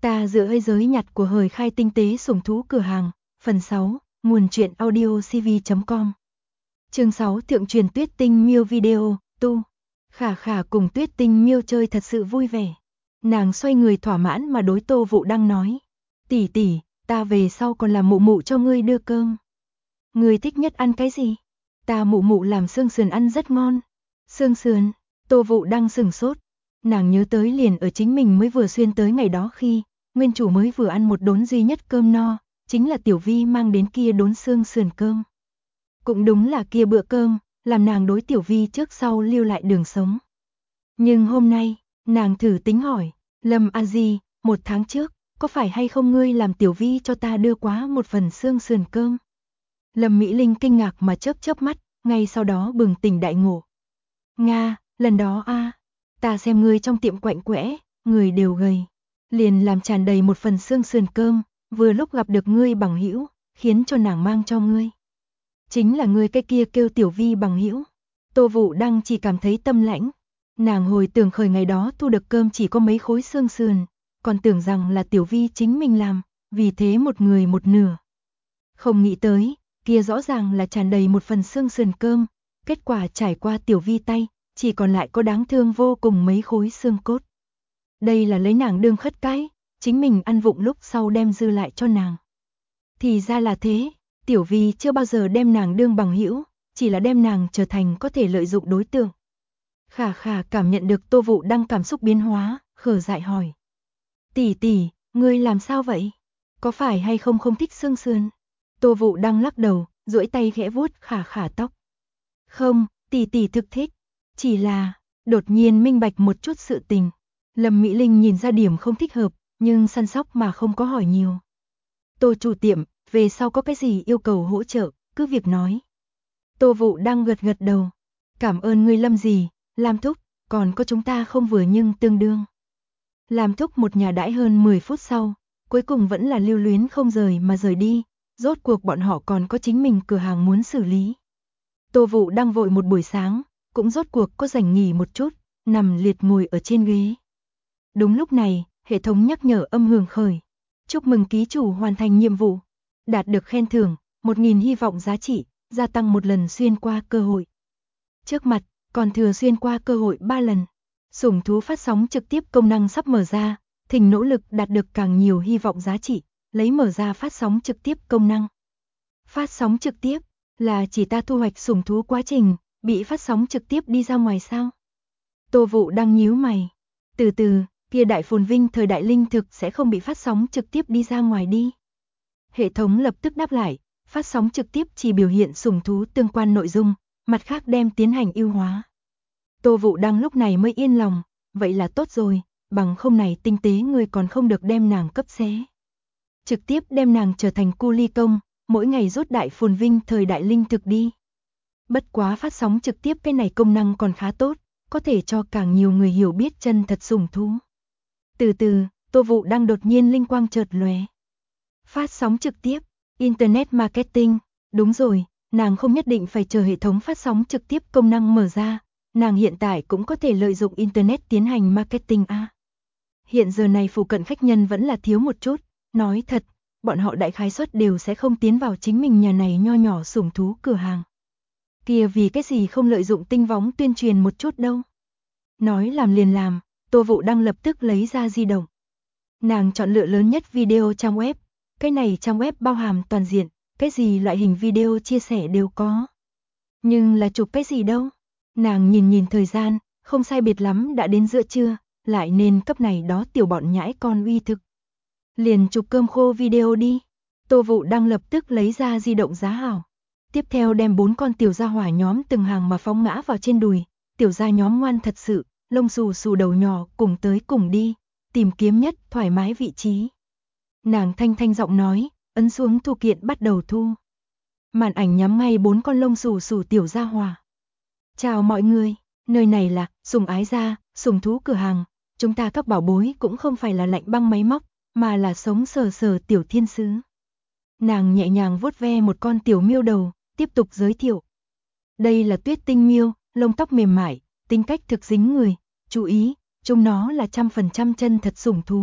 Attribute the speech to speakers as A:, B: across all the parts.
A: Ta dựa hơi giới nhặt của hời khai tinh tế sủng thú cửa hàng, phần 6, nguồn truyện audio cv.com. Chương 6 Thượng truyền Tuyết Tinh Miêu video, tu. Khả Khả cùng Tuyết Tinh Miêu chơi thật sự vui vẻ. Nàng xoay người thỏa mãn mà đối Tô Vũ đang nói. Tỷ tỷ, ta về sau còn làm mụ mụ cho ngươi đưa cơm. Ngươi thích nhất ăn cái gì? Ta mụ mụ làm xương sườn ăn rất ngon. Xương sườn, Tô Vũ đang sửng sốt. Nàng nhớ tới liền ở chính mình mới vừa xuyên tới ngày đó khi nguyên chủ mới vừa ăn một đốn duy nhất cơm no, chính là Tiểu Vi mang đến kia đốn xương sườn cơm. Cũng đúng là kia bữa cơm, làm nàng đối Tiểu Vi trước sau lưu lại đường sống. Nhưng hôm nay, nàng thử tính hỏi, Lâm A Di, 1 tháng trước, có phải hay không ngươi làm Tiểu Vi cho ta đưa quá một phần xương sườn cơm? Lâm Mỹ Linh kinh ngạc mà chớp chớp mắt, ngay sau đó bừng tỉnh đại ngộ. Nga, lần đó a, ta xem ngươi trong tiệm quạnh quẽ, người đều gầy, liền làm tràn đầy một phần xương sườn cơm, vừa lúc gặp được ngươi bằng hữu, khiến cho nàng mang cho ngươi. Chính là ngươi cái kia kêu Tiểu Vi bằng hữu. Tô Vũ đang chỉ cảm thấy tâm lãnh, nàng hồi tưởng khởi ngày đó thu được cơm chỉ có mấy khối xương sườn, còn tưởng rằng là Tiểu Vi chính mình làm, vì thế một người một nửa. Không nghĩ tới, kia rõ ràng là tràn đầy một phần xương sườn cơm, kết quả trải qua Tiểu Vi tay, chỉ còn lại có đáng thương vô cùng mấy khối xương cốt. Đây là lấy nàng đương khất cái, chính mình ăn vụng lúc sau đem dư lại cho nàng. Thì ra là thế, Tiểu Vi chưa bao giờ đem nàng đương bằng hữu, chỉ là đem nàng trở thành có thể lợi dụng đối tượng. Khả Khả cảm nhận được Tô Vũ đang cảm xúc biến hóa, khờ dại hỏi. Tỷ tỷ, ngươi làm sao vậy? Có phải hay không không thích xương sườn? Tô Vũ đang lắc đầu, duỗi tay khẽ vuốt Khả Khả tóc. Không, tỷ tỷ thực thích, chỉ là, đột nhiên minh bạch một chút sự tình. Lâm Mỹ Linh nhìn ra điểm không thích hợp, nhưng săn sóc mà không có hỏi nhiều. Tô chủ tiệm, về sau có cái gì yêu cầu hỗ trợ, cứ việc nói. Tô Vũ đang gật gật đầu. Cảm ơn ngươi Lâm gì, Lam thúc, còn có chúng ta không vừa nhưng tương đương. Lam thúc một nhà đãi hơn 10 phút sau, cuối cùng vẫn là lưu luyến không rời mà rời đi, rốt cuộc bọn họ còn có chính mình cửa hàng muốn xử lý. Tô Vũ đang vội một buổi sáng, cũng rốt cuộc có rảnh nghỉ một chút, nằm liệt ngồi ở trên ghế. Đúng lúc này, hệ thống nhắc nhở âm hưởng khởi. Chúc mừng ký chủ hoàn thành nhiệm vụ. Đạt được khen thưởng, 1000 hy vọng giá trị, gia tăng 1 lần xuyên qua cơ hội. Trước mặt, còn thừa xuyên qua cơ hội 3 lần. Sủng thú phát sóng trực tiếp công năng sắp mở ra, thỉnh nỗ lực đạt được càng nhiều hy vọng giá trị, lấy mở ra phát sóng trực tiếp công năng. Phát sóng trực tiếp là chỉ ta thu hoạch sủng thú quá trình, bị phát sóng trực tiếp đi ra ngoài sao? Tô Vũ đang nhíu mày. Từ từ, kia đại phồn vinh thời đại linh thực sẽ không bị phát sóng trực tiếp đi ra ngoài đi. Hệ thống lập tức đáp lại, phát sóng trực tiếp chỉ biểu hiện sủng thú tương quan nội dung, mặt khác đem tiến hành ưu hóa. Tô Vũ đang lúc này mới yên lòng, vậy là tốt rồi, bằng không này tinh tế người còn không được đem nàng cấp xé. Trực tiếp đem nàng trở thành cu ly công, mỗi ngày rút đại phồn vinh thời đại linh thực đi. Bất quá phát sóng trực tiếp cái này công năng còn khá tốt, có thể cho càng nhiều người hiểu biết chân thật sủng thú. Từ từ, Tô Vũ đang đột nhiên linh quang chợt lóe. Phát sóng trực tiếp, Internet Marketing, đúng rồi, nàng không nhất định phải chờ hệ thống phát sóng trực tiếp công năng mở ra, nàng hiện tại cũng có thể lợi dụng Internet tiến hành marketing a. Hiện giờ này phụ cận khách nhân vẫn là thiếu một chút, nói thật, bọn họ đại khái suất đều sẽ không tiến vào chính mình nhà này nho nhỏ sủng thú cửa hàng. Kia vì cái gì không lợi dụng tinh võng tuyên truyền một chút đâu. Nói làm liền làm, Tô Vũ đang lập tức lấy ra di động. Nàng chọn lựa lớn nhất video trang web, cái này trang web bao hàm toàn diện, cái gì loại hình video chia sẻ đều có. Nhưng là chụp cái gì đâu? Nàng nhìn thời gian, không sai biệt lắm đã đến giữa trưa, lại nên cấp này đó tiểu bọn nhãi con uy thực. Liền chụp cơm khô video đi. Tô Vũ đang lập tức lấy ra di động giá hảo. Tiếp theo đem 4 con tiểu gia hỏa nhóm từng hàng mà phóng ngã vào trên đùi, tiểu gia nhóm ngoan thật sự, lông xù xù đầu nhỏ cùng tới cùng đi, tìm kiếm nhất thoải mái vị trí. Nàng thanh thanh giọng nói, ấn xuống thu kiện bắt đầu thu. Màn ảnh nhắm ngay 4 con lông xù xù tiểu gia hỏa. Chào mọi người, nơi này là Sùng Ái Gia, sùng thú cửa hàng, chúng ta các bảo bối cũng không phải là lạnh băng máy móc, mà là sống sờ sờ tiểu thiên sứ. Nàng nhẹ nhàng vuốt ve một con tiểu miêu đầu, tiếp tục giới thiệu. Đây là Tuyết Tinh miêu, lông tóc mềm mại, tính cách thực dính người, chú ý, chúng nó là 100% chân thật sủng thú,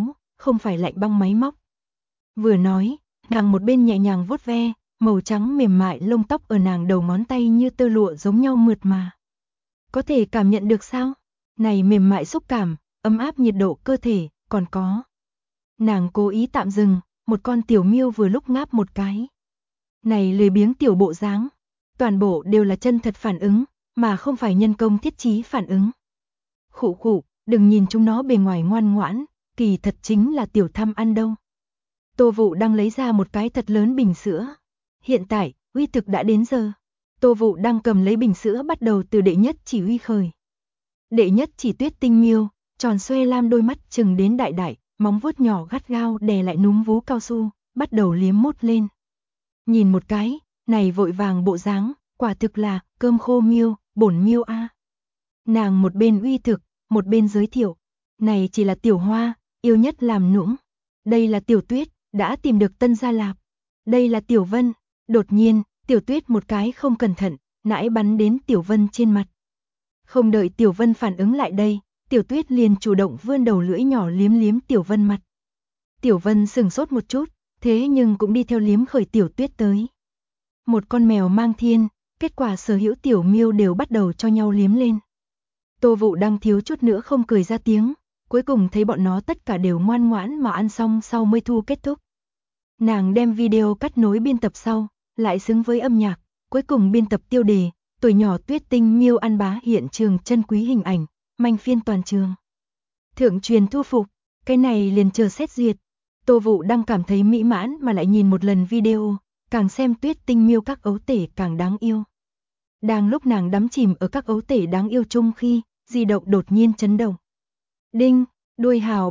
A: không phải lạnh băng máy móc. Vừa nói, nàng một bên nhẹ nhàng vuốt ve, màu trắng mềm mại lông tóc ở nàng đầu ngón tay như tơ lụa giống nhau mượt mà. Có thể cảm nhận được sao? Này mềm mại xúc cảm, ấm áp nhiệt độ cơ thể, còn có. Nàng cố ý tạm dừng, một con tiểu miêu vừa lúc ngáp một cái. Này lười biếng tiểu bộ dáng, toàn bộ đều là chân thật phản ứng, mà không phải nhân công thiết trí phản ứng. Khụ khụ, đừng nhìn chúng nó bề ngoài ngoan ngoãn, kỳ thật chính là tiểu tham ăn đâu. Tô Vũ đang lấy ra một cái thật lớn bình sữa. Hiện tại, uy thực đã đến giờ. Tô Vũ đang cầm lấy bình sữa bắt đầu từ đệ nhất chỉ uy khởi. Đệ nhất chỉ Tuyết Tinh miêu, tròn xoe lam đôi mắt chừng đến đại đại, móng vuốt nhỏ gắt gao đè lại núm vú cao su, bắt đầu liếm mút lên. Nhìn một cái, này vội vàng bộ dáng, quả thực là cơm khô miêu, bổn miêu a. Nàng một bên uy thực, một bên giới thiệu, này chỉ là tiểu hoa, yêu nhất làm nũng. Đây là tiểu Tuyết, đã tìm được tân gia lạp. Đây là tiểu Vân. Đột nhiên, tiểu Tuyết một cái không cẩn thận, nãi bắn đến tiểu Vân trên mặt. Không đợi tiểu Vân phản ứng lại đây, tiểu Tuyết liền chủ động vươn đầu lưỡi nhỏ liếm liếm tiểu Vân mặt. Tiểu Vân sừng sốt một chút, thế nhưng cũng đi theo liếm khởi tiểu Tuyết tới. Một con mèo mang thiên, kết quả sở hữu tiểu miêu đều bắt đầu cho nhau liếm lên. Tô Vũ đang thiếu chút nữa không cười ra tiếng, cuối cùng thấy bọn nó tất cả đều ngoan ngoãn mà ăn xong sau mới thu kết thúc. Nàng đem video cắt nối biên tập sau, lại xứng với âm nhạc, cuối cùng biên tập tiêu đề, tuổi nhỏ Tuyết Tinh miêu ăn bá hiện trường chân quý hình ảnh, manh phiên toàn trường. Thượng truyền thu phục, cái này liền chờ xét duyệt. Tô Vũ đang cảm thấy mỹ mãn mà lại nhìn một lần video, càng xem Tuyết Tinh miêu các ấu tể càng đáng yêu. Đang lúc nàng đắm chìm ở các ấu tể đáng yêu chung khi, di động đột nhiên chấn động. Đinh, đuôi hào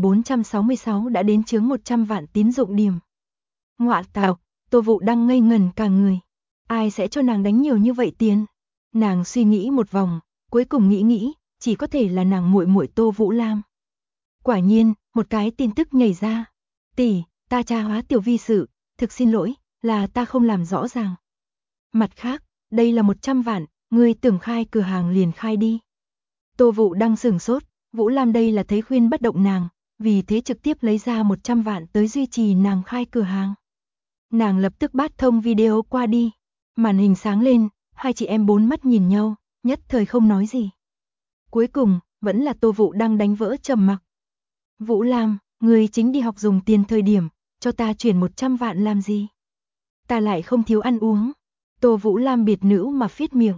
A: 3466 đã đến chướng 100 vạn tín dụng điểm. Ngoạ tào, Tô Vũ đang ngây ngẩn cả người. Ai sẽ cho nàng đánh nhiều như vậy tiền? Nàng suy nghĩ một vòng, cuối cùng nghĩ, chỉ có thể là nàng muội muội Tô Vũ Lam. Quả nhiên, một cái tin tức nhảy ra. Tỷ, ta tra hóa tiểu vi sự, thực xin lỗi, là ta không làm rõ ràng. Mặt khác, đây là 100 vạn, ngươi tưởng khai cửa hàng liền khai đi. Tô Vũ đang sửng sốt, Vũ Lam đây là thấy khuyên bất động nàng, vì thế trực tiếp lấy ra 100 vạn tới duy trì nàng khai cửa hàng. Nàng lập tức bắt thông video qua đi, màn hình sáng lên, hai chị em bốn mắt nhìn nhau, nhất thời không nói gì. Cuối cùng, vẫn là Tô Vũ đang đánh vỡ trầm mặc. Vũ Lam, ngươi chính đi học dùng tiền thời điểm, cho ta chuyển 100 vạn làm gì? Ta lại không thiếu ăn uống. Tô Vũ Lam biệt nữ mà phít miệng.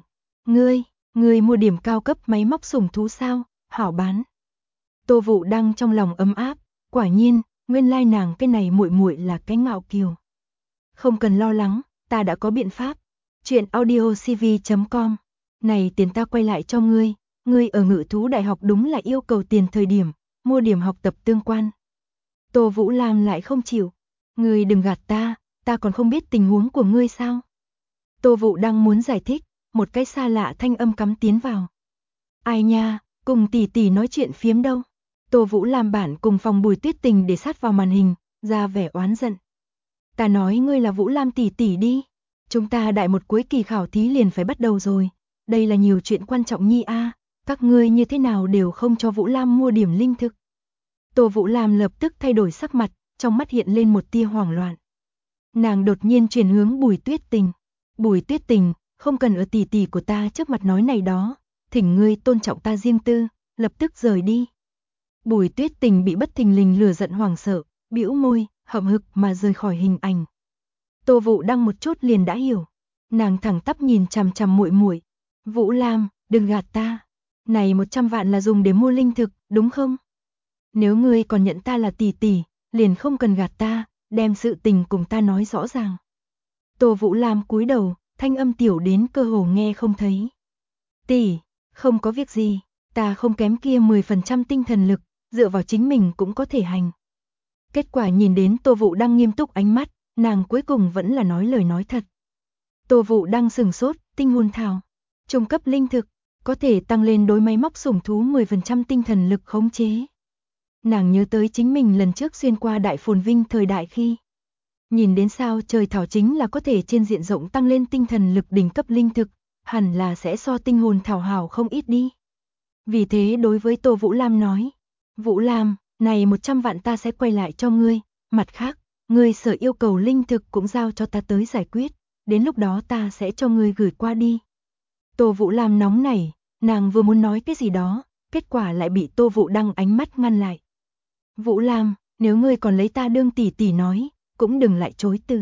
A: Ngươi mua điểm cao cấp máy móc sủng thú sao, hảo bán. Tô Vũ đang trong lòng ấm áp, quả nhiên, nguyên lai nàng cái này muội muội là cái ngạo kiều. Không cần lo lắng, ta đã có biện pháp. Chuyện audiocv.com. Này tiền ta quay lại cho ngươi ở Ngự thú đại học đúng là yêu cầu tiền thời điểm, mua điểm học tập tương quan. Tô Vũ Lam lại không chịu. Ngươi đừng gạt ta còn không biết tình huống của ngươi sao. Tô Vũ đang muốn giải thích, một cái xa lạ thanh âm cắm tiến vào. Ai nha, cùng tỷ tỷ nói chuyện phiếm đâu. Tô Vũ Lam bản cùng phòng Bùi Tuyết Tình để sát vào màn hình, ra vẻ oán giận. Ta nói ngươi là Vũ Lam tỷ tỷ đi. Chúng ta đại một cuối kỳ khảo thí liền phải bắt đầu rồi. Đây là nhiều chuyện quan trọng nhi a, các ngươi như thế nào đều không cho Vũ Lam mua điểm linh thực. Tô Vũ Lam lập tức thay đổi sắc mặt, trong mắt hiện lên một tia hoảng loạn. Nàng đột nhiên chuyển hướng Bùi Tuyết Tình. Bùi Tuyết Tình, không cần ở tỷ tỷ của ta trước mặt nói này đó, thỉnh ngươi tôn trọng ta riêng tư, lập tức rời đi. Bùi Tuyết Tình bị bất thình lình lừa giận hoảng sợ, bĩu môi, hậm hực mà rời khỏi hình ảnh. Tô Vũ đang một chút liền đã hiểu, nàng thẳng tắp nhìn chằm chằm muội muội. Vũ Lam, đừng gạt ta, này 100 vạn là dùng để mua linh thực, đúng không? Nếu ngươi còn nhận ta là tỷ tỷ, liền không cần gạt ta, đem sự tình cùng ta nói rõ ràng. Tô Vũ Lam cúi đầu, thanh âm tiểu đến cơ hồ nghe không thấy. Tỷ, không có việc gì, ta không kém kia 10% tinh thần lực, dựa vào chính mình cũng có thể hành. Kết quả nhìn đến Tô Vũ đang nghiêm túc ánh mắt, nàng cuối cùng vẫn là nói lời nói thật. Tô Vũ đang sửng sốt, tinh hồn thảo, trung cấp linh thực, có thể tăng lên đối máy móc sủng thú 10% tinh thần lực khống chế. Nàng nhớ tới chính mình lần trước xuyên qua đại phồn vinh thời đại khi. Nhìn đến sao trời thảo chính là có thể trên diện rộng tăng lên tinh thần lực đỉnh cấp linh thực, hẳn là sẽ so tinh hồn thảo hảo không ít đi. Vì thế đối với Tô Vũ Lam nói, Vũ Lam, Này 100 vạn ta sẽ quay lại cho ngươi, mặt khác, ngươi sở yêu cầu linh thực cũng giao cho ta tới giải quyết, đến lúc đó ta sẽ cho ngươi gửi qua đi. Tô Vũ Lam nóng nảy, nàng vừa muốn nói cái gì đó, kết quả lại bị Tô Vũ Đăng ánh mắt ngăn lại. Vũ Lam, nếu ngươi còn lấy ta đương tỷ tỷ nói, cũng đừng lại chối từ.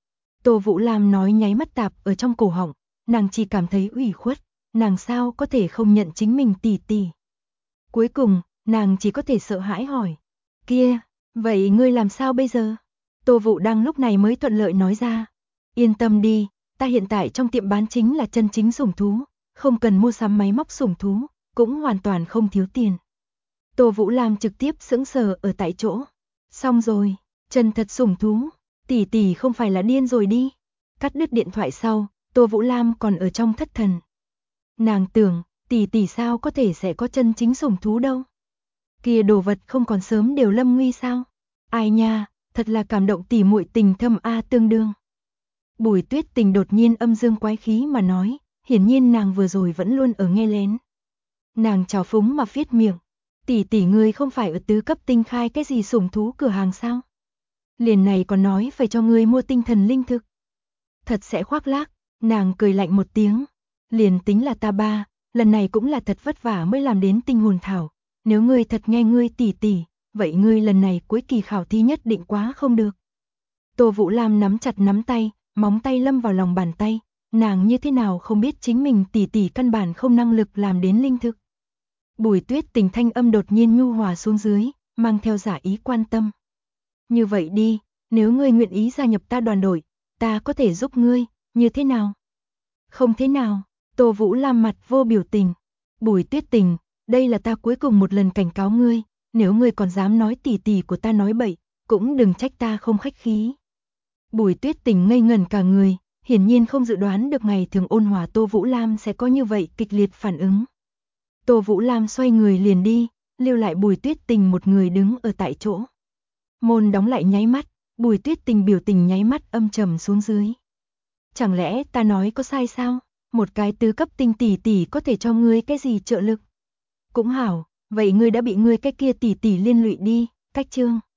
A: Tô Vũ Lam nói nháy mắt tạp ở trong cổ họng, nàng chỉ cảm thấy ủy khuất, nàng sao có thể không nhận chính mình tỷ tỷ. Cuối cùng, nàng chỉ có thể sợ hãi hỏi, kia, vậy ngươi làm sao bây giờ? Tô Vũ Đăng lúc này mới thuận lợi nói ra, yên tâm đi, ta hiện tại trong tiệm bán chính là chân chính sủng thú, không cần mua sắm máy móc sủng thú, cũng hoàn toàn không thiếu tiền. Tô Vũ Lam trực tiếp sững sờ ở tại chỗ. Xong rồi, chân thật sủng thú, tỷ tỷ không phải là điên rồi đi. Cắt đứt điện thoại sau, Tô Vũ Lam còn ở trong thất thần. Nàng tưởng, tỷ tỷ sao có thể sẽ có chân chính sủng thú đâu. Kia đồ vật không còn sớm đều lâm nguy sao? Ai nha, thật là cảm động tỷ muội tình thâm a tương đương. Bùi Tuyết Tình đột nhiên âm dương quái khí mà nói, hiển nhiên nàng vừa rồi vẫn luôn ở nghe lén. Nàng trào phúng mà viết miệng, tỷ tỷ ngươi không phải ở tứ cấp tinh khai cái gì sủng thú cửa hàng sao? Liền này còn nói phải cho ngươi mua tinh thần linh thực. Thật sẽ khoác lác, nàng cười lạnh một tiếng, liền tính là ta ba, lần này cũng là thật vất vả mới làm đến tinh hồn thảo, nếu ngươi thật nghe ngươi tỷ tỷ, vậy ngươi lần này cuối kỳ khảo thí nhất định quá không được. Tô Vũ Lam nắm chặt nắm tay, móng tay lâm vào lòng bàn tay, nàng như thế nào không biết chính mình tỷ tỷ căn bản không năng lực làm đến linh thực. Bùi Tuyết Tình thanh âm đột nhiên nhu hòa xuống dưới, mang theo giả ý quan tâm. Như vậy đi, nếu ngươi nguyện ý gia nhập ta đoàn đội, ta có thể giúp ngươi, như thế nào? Không thế nào, Tô Vũ Lam mặt vô biểu tình. Bùi Tuyết Tình, đây là ta cuối cùng một lần cảnh cáo ngươi, nếu ngươi còn dám nói tỷ tỷ của ta nói bậy, cũng đừng trách ta không khách khí. Bùi Tuyết Tình ngây ngẩn cả người, hiển nhiên không dự đoán được ngày thường ôn hòa Tô Vũ Lam sẽ có như vậy kịch liệt phản ứng. Tô Vũ Lam xoay người liền đi, lưu lại Bùi Tuyết Tình một người đứng ở tại chỗ. Môn đóng lại nháy mắt, Bùi Tuyết Tình biểu tình nháy mắt âm trầm xuống dưới. Chẳng lẽ ta nói có sai sao? Một cái tứ cấp tinh tỷ tỷ có thể cho ngươi cái gì trợ lực? Cũng hảo, vậy ngươi đã bị ngươi cái kia tỷ tỷ liên lụy đi, cách chương.